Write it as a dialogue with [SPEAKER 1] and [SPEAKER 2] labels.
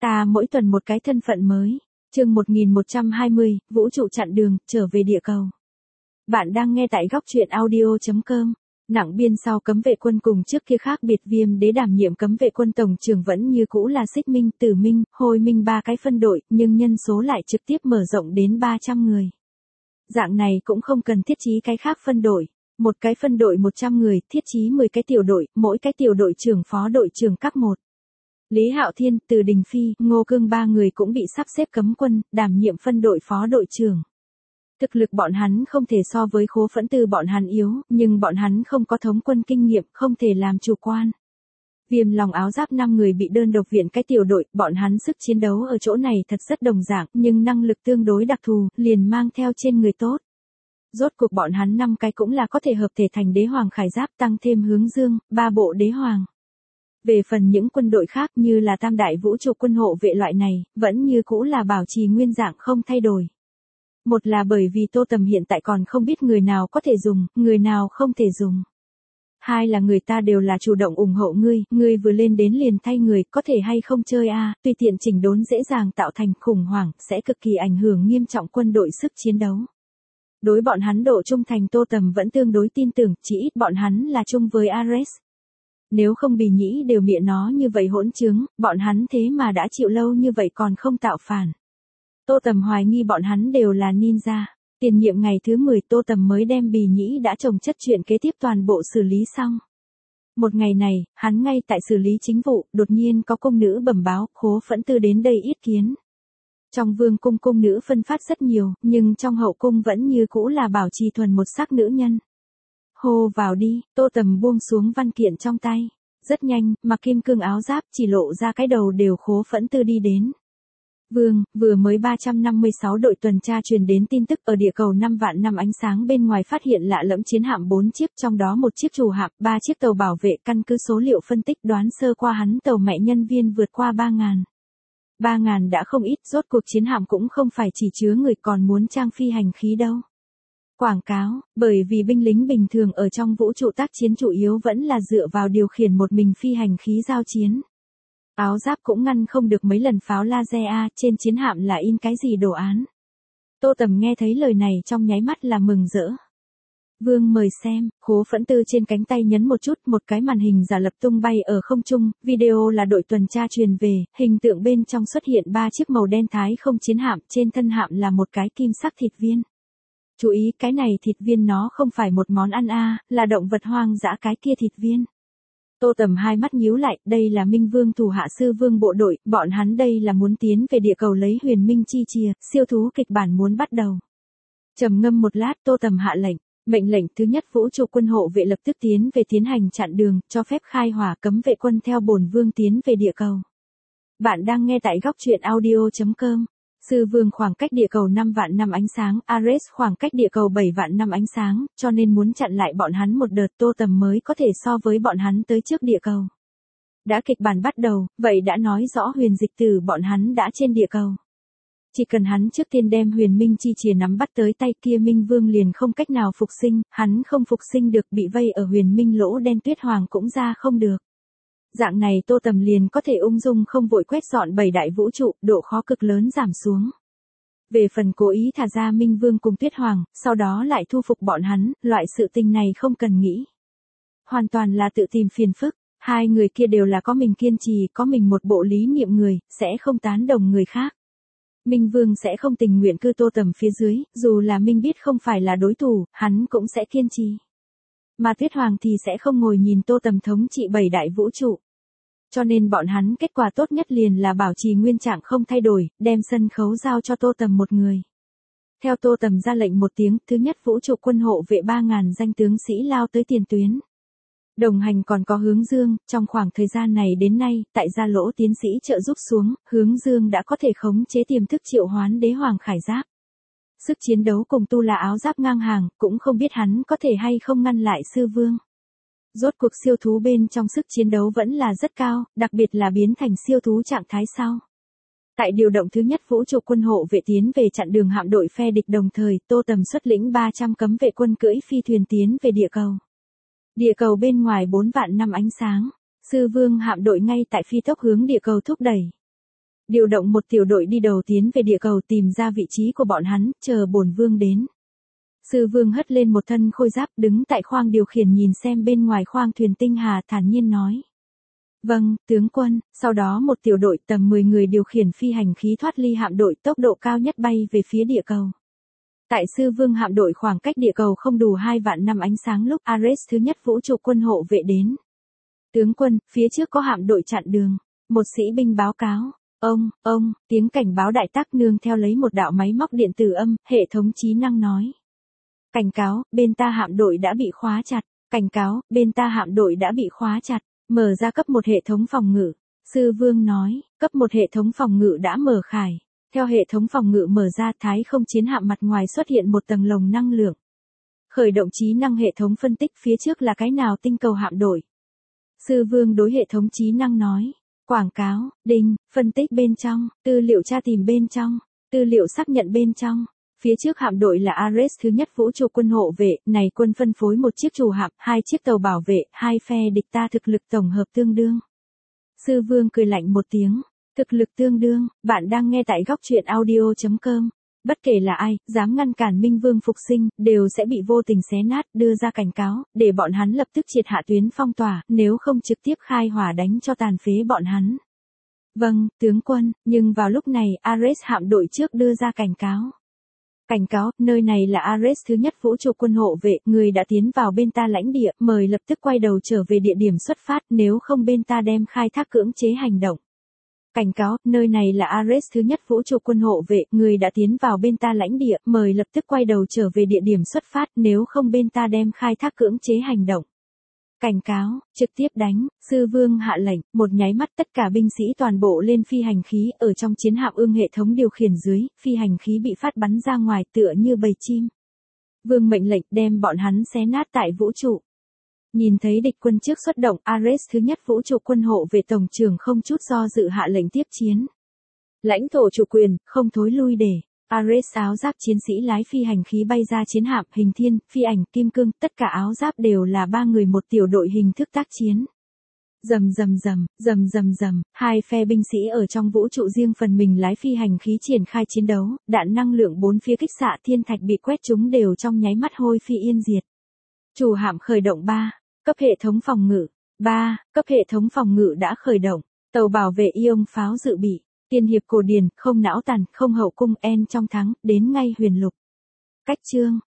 [SPEAKER 1] Ta mỗi tuần một cái thân phận mới. Chương 1120, vũ trụ chặn đường, trở về địa cầu. Bạn đang nghe tại góc truyện audio.com. Nặng biên sau cấm vệ quân cùng trước kia khác biệt, Viêm Đế đảm nhiệm cấm vệ quân tổng trưởng vẫn như cũ là Xích Minh, Tử Minh, Hồi Minh ba cái phân đội, nhưng nhân số lại trực tiếp mở rộng đến 300 người. Dạng này cũng không cần thiết trí cái khác phân đội. Một cái phân đội 100 người, thiết trí 10 cái tiểu đội, mỗi cái tiểu đội trưởng phó đội trưởng các một. Lý Hạo Thiên, Từ Đình Phi, Ngô Cương ba người cũng bị sắp xếp cấm quân, đảm nhiệm phân đội phó đội trưởng. Thực lực bọn hắn không thể so với Khố Phẫn Tư bọn hắn yếu, nhưng bọn hắn không có thống quân kinh nghiệm, không thể làm chủ quan. Viêm Long áo giáp 5 người bị đơn độc viện cái tiểu đội, bọn hắn sức chiến đấu ở chỗ này thật rất đồng dạng, nhưng năng lực tương đối đặc thù, liền mang theo trên người tốt. Rốt cuộc bọn hắn 5 cái cũng là có thể hợp thể thành đế hoàng khải giáp, tăng thêm hướng dương, 3 bộ đế hoàng. Về phần những quân đội khác như là tam đại vũ trụ quân hộ vệ loại này, vẫn như cũ là bảo trì nguyên dạng không thay đổi. Một là bởi vì Tô Tầm hiện tại còn không biết người nào có thể dùng, người nào không thể dùng. Hai là người ta đều là chủ động ủng hộ ngươi vừa lên đến liền thay người, có thể hay không chơi tùy tiện chỉnh đốn dễ dàng tạo thành khủng hoảng, sẽ cực kỳ ảnh hưởng nghiêm trọng quân đội sức chiến đấu. Đối bọn hắn độ trung thành Tô Tầm vẫn tương đối tin tưởng, chỉ ít bọn hắn là chung với Ares. Nếu không Bì Nhĩ đều miệng nó như vậy hỗn trướng, bọn hắn thế mà đã chịu lâu như vậy còn không tạo phản. Tô Tầm hoài nghi bọn hắn đều là ninja. Tiền nhiệm ngày thứ 10 Tô Tầm mới đem Bì Nhĩ đã trồng chất chuyện kế tiếp toàn bộ xử lý xong. Một ngày này, hắn ngay tại xử lý chính vụ, đột nhiên có cung nữ bẩm báo, Khố Phẫn Tư đến đây yết kiến. Trong vương cung cung nữ phân phát rất nhiều, nhưng trong hậu cung vẫn như cũ là bảo trì thuần một sắc nữ nhân. Hô vào đi, Tô Tầm buông xuống văn kiện trong tay. Rất nhanh, mặc kim cương áo giáp chỉ lộ ra cái đầu đều Khố Phẫn Tư đi đến. Vương, vừa mới 356 đội tuần tra truyền đến tin tức ở địa cầu 5 vạn năm ánh sáng bên ngoài phát hiện lạ lẫm chiến hạm 4 chiếc, trong đó một chiếc chủ hạm, 3 chiếc tàu bảo vệ, căn cứ số liệu phân tích đoán sơ qua hắn tàu mẹ nhân viên vượt qua 3.000. 3.000 đã không ít, rốt cuộc chiến hạm cũng không phải chỉ chứa người còn muốn trang phi hành khí đâu. Quảng cáo, bởi vì binh lính bình thường ở trong vũ trụ tác chiến chủ yếu vẫn là dựa vào điều khiển một mình phi hành khí giao chiến. Áo giáp cũng ngăn không được mấy lần pháo laser trên chiến hạm là in cái gì đồ án. Tô Tầm nghe thấy lời này trong nháy mắt là mừng rỡ. Vương mời xem, Khố Phẫn Tư trên cánh tay nhấn một chút, một cái màn hình giả lập tung bay ở không trung, video là đội tuần tra truyền về, hình tượng bên trong xuất hiện 3 chiếc màu đen thái không chiến hạm, trên thân hạm là một cái kim sắc thịt viên. Chú ý cái này thịt viên nó không phải một món ăn là động vật hoang dã cái kia thịt viên. Tô Tầm hai mắt nhíu lại, đây là Minh Vương thủ hạ sư vương bộ đội, bọn hắn đây là muốn tiến về địa cầu lấy huyền minh chi chìa, siêu thú kịch bản muốn bắt đầu. Trầm ngâm một lát Tô Tầm hạ lệnh, mệnh lệnh thứ nhất vũ trụ quân hộ vệ lập tức tiến về tiến hành chặn đường, cho phép khai hỏa cấm vệ quân theo bổn vương tiến về địa cầu. Bạn đang nghe tại góc truyện audio.com. Sư vương khoảng cách địa cầu 5 vạn năm ánh sáng, Ares khoảng cách địa cầu 7 vạn năm ánh sáng, cho nên muốn chặn lại bọn hắn một đợt Tô Tầm mới có thể so với bọn hắn tới trước địa cầu. Đã kịch bản bắt đầu, vậy đã nói rõ huyền dịch tử bọn hắn đã trên địa cầu. Chỉ cần hắn trước tiên đem huyền minh chi chìa nắm bắt tới tay kia Minh Vương liền không cách nào phục sinh, hắn không phục sinh được bị vây ở huyền minh lỗ đen Tuyết Hoàng cũng ra không được. Dạng này Tô Tầm liền có thể ung dung không vội quét dọn 7 đại vũ trụ, độ khó cực lớn giảm xuống. Về phần cố ý thả ra Minh Vương cùng Tuyết Hoàng, sau đó lại thu phục bọn hắn, loại sự tình này không cần nghĩ. Hoàn toàn là tự tìm phiền phức, hai người kia đều là có mình kiên trì, có mình một bộ lý niệm người, sẽ không tán đồng người khác. Minh Vương sẽ không tình nguyện cư Tô Tầm phía dưới, dù là Minh biết không phải là đối thủ, hắn cũng sẽ kiên trì. Mà Tuyết Hoàng thì sẽ không ngồi nhìn Tô Tầm thống trị 7 đại vũ trụ. Cho nên bọn hắn kết quả tốt nhất liền là bảo trì nguyên trạng không thay đổi, đem sân khấu giao cho Tô Tầm một người. Theo Tô Tầm ra lệnh một tiếng, thứ nhất vũ trụ quân hộ vệ 3.000 danh tướng sĩ lao tới tiền tuyến. Đồng hành còn có Hướng Dương, trong khoảng thời gian này đến nay, tại gia lỗ tiến sĩ trợ giúp xuống, Hướng Dương đã có thể khống chế tiềm thức triệu hoán đế hoàng khải giáp. Sức chiến đấu cùng Tu La áo giáp ngang hàng, cũng không biết hắn có thể hay không ngăn lại sư vương. Rốt cuộc siêu thú bên trong sức chiến đấu vẫn là rất cao, đặc biệt là biến thành siêu thú trạng thái sau. Tại điều động thứ nhất vũ trụ quân hộ vệ tiến về chặn đường hạm đội phe địch đồng thời, Tô Tầm xuất lĩnh 300 cấm vệ quân cưỡi phi thuyền tiến về địa cầu. Địa cầu bên ngoài 4 vạn năm ánh sáng, sư vương hạm đội ngay tại phi tốc hướng địa cầu thúc đẩy. Điều động một tiểu đội đi đầu tiến về địa cầu tìm ra vị trí của bọn hắn, chờ bổn vương đến. Sư vương hất lên một thân khôi giáp đứng tại khoang điều khiển nhìn xem bên ngoài khoang thuyền tinh hà thản nhiên nói. Vâng, tướng quân, sau đó một tiểu đội tầm 10 người điều khiển phi hành khí thoát ly hạm đội tốc độ cao nhất bay về phía địa cầu. Tại sư vương hạm đội khoảng cách địa cầu không đủ 2 vạn năm ánh sáng lúc Ares thứ nhất vũ trụ quân hộ vệ đến. Tướng quân, phía trước có hạm đội chặn đường. Một sĩ binh báo cáo. Ông, tiếng cảnh báo đại tác nương theo lấy một đạo máy móc điện tử âm, hệ thống trí năng nói. Cảnh cáo, bên ta hạm đội đã bị khóa chặt. Cảnh cáo, bên ta hạm đội đã bị khóa chặt. Mở ra cấp một hệ thống phòng ngự. Sư vương nói, cấp một hệ thống phòng ngự đã mở khải. Theo hệ thống phòng ngự mở ra thái không chiến hạm mặt ngoài xuất hiện một tầng lồng năng lượng. Khởi động trí năng hệ thống phân tích phía trước là cái nào tinh cầu hạm đội. Sư vương đối hệ thống trí năng nói. Quảng cáo, đinh, phân tích bên trong, tư liệu tra tìm bên trong, tư liệu xác nhận bên trong. Phía trước hạm đội là Ares thứ nhất vũ trụ quân hộ vệ, này quân phân phối một chiếc chủ hạm, 2 chiếc tàu bảo vệ, 2 phe địch ta thực lực tổng hợp tương đương. Sư vương cười lạnh một tiếng, thực lực tương đương, bạn đang nghe tại góc truyện audio.com. Bất kể là ai, dám ngăn cản Minh Vương phục sinh, đều sẽ bị vô tình xé nát, đưa ra cảnh cáo, để bọn hắn lập tức triệt hạ tuyến phong tỏa, nếu không trực tiếp khai hỏa đánh cho tàn phế bọn hắn. Vâng, tướng quân, nhưng vào lúc này, Ares hạm đội trước đưa ra cảnh cáo. Cảnh cáo, nơi này là Ares thứ nhất vũ trụ quân hộ vệ, người đã tiến vào bên ta lãnh địa, mời lập tức quay đầu trở về địa điểm xuất phát, nếu không bên ta đem khai thác cưỡng chế hành động. Cảnh cáo, nơi này là Ares thứ nhất vũ trụ quân hộ vệ, người đã tiến vào bên ta lãnh địa, mời lập tức quay đầu trở về địa điểm xuất phát, nếu không bên ta đem khai thác cưỡng chế hành động. Cảnh cáo, trực tiếp đánh, sư vương hạ lệnh, một nháy mắt tất cả binh sĩ toàn bộ lên phi hành khí, ở trong chiến hạm ương hệ thống điều khiển dưới, phi hành khí bị phát bắn ra ngoài tựa như bầy chim. Vương mệnh lệnh đem bọn hắn xé nát tại vũ trụ. Nhìn thấy địch quân trước xuất động, Ares thứ nhất vũ trụ quân hộ vệ tổng trưởng không chút do dự hạ lệnh tiếp chiến. Lãnh thổ chủ quyền, không thối lui để. Ares áo giáp chiến sĩ lái phi hành khí bay ra chiến hạm, hình thiên, phi ảnh, kim cương, tất cả áo giáp đều là 3 người một tiểu đội hình thức tác chiến. Rầm, 2 phe binh sĩ ở trong vũ trụ riêng phần mình lái phi hành khí triển khai chiến đấu, đạn năng lượng 4 phía kích xạ thiên thạch bị quét trúng đều trong nháy mắt hôi phi yên diệt. Chủ hạm khởi động 3. Cấp hệ thống phòng ngự. 3. Cấp hệ thống phòng ngự đã khởi động. Tàu bảo vệ ion pháo dự bị. Tiên hiệp cổ điển, không não tàn, không hậu cung en trong thắng, đến ngay huyền lục. Cách chương.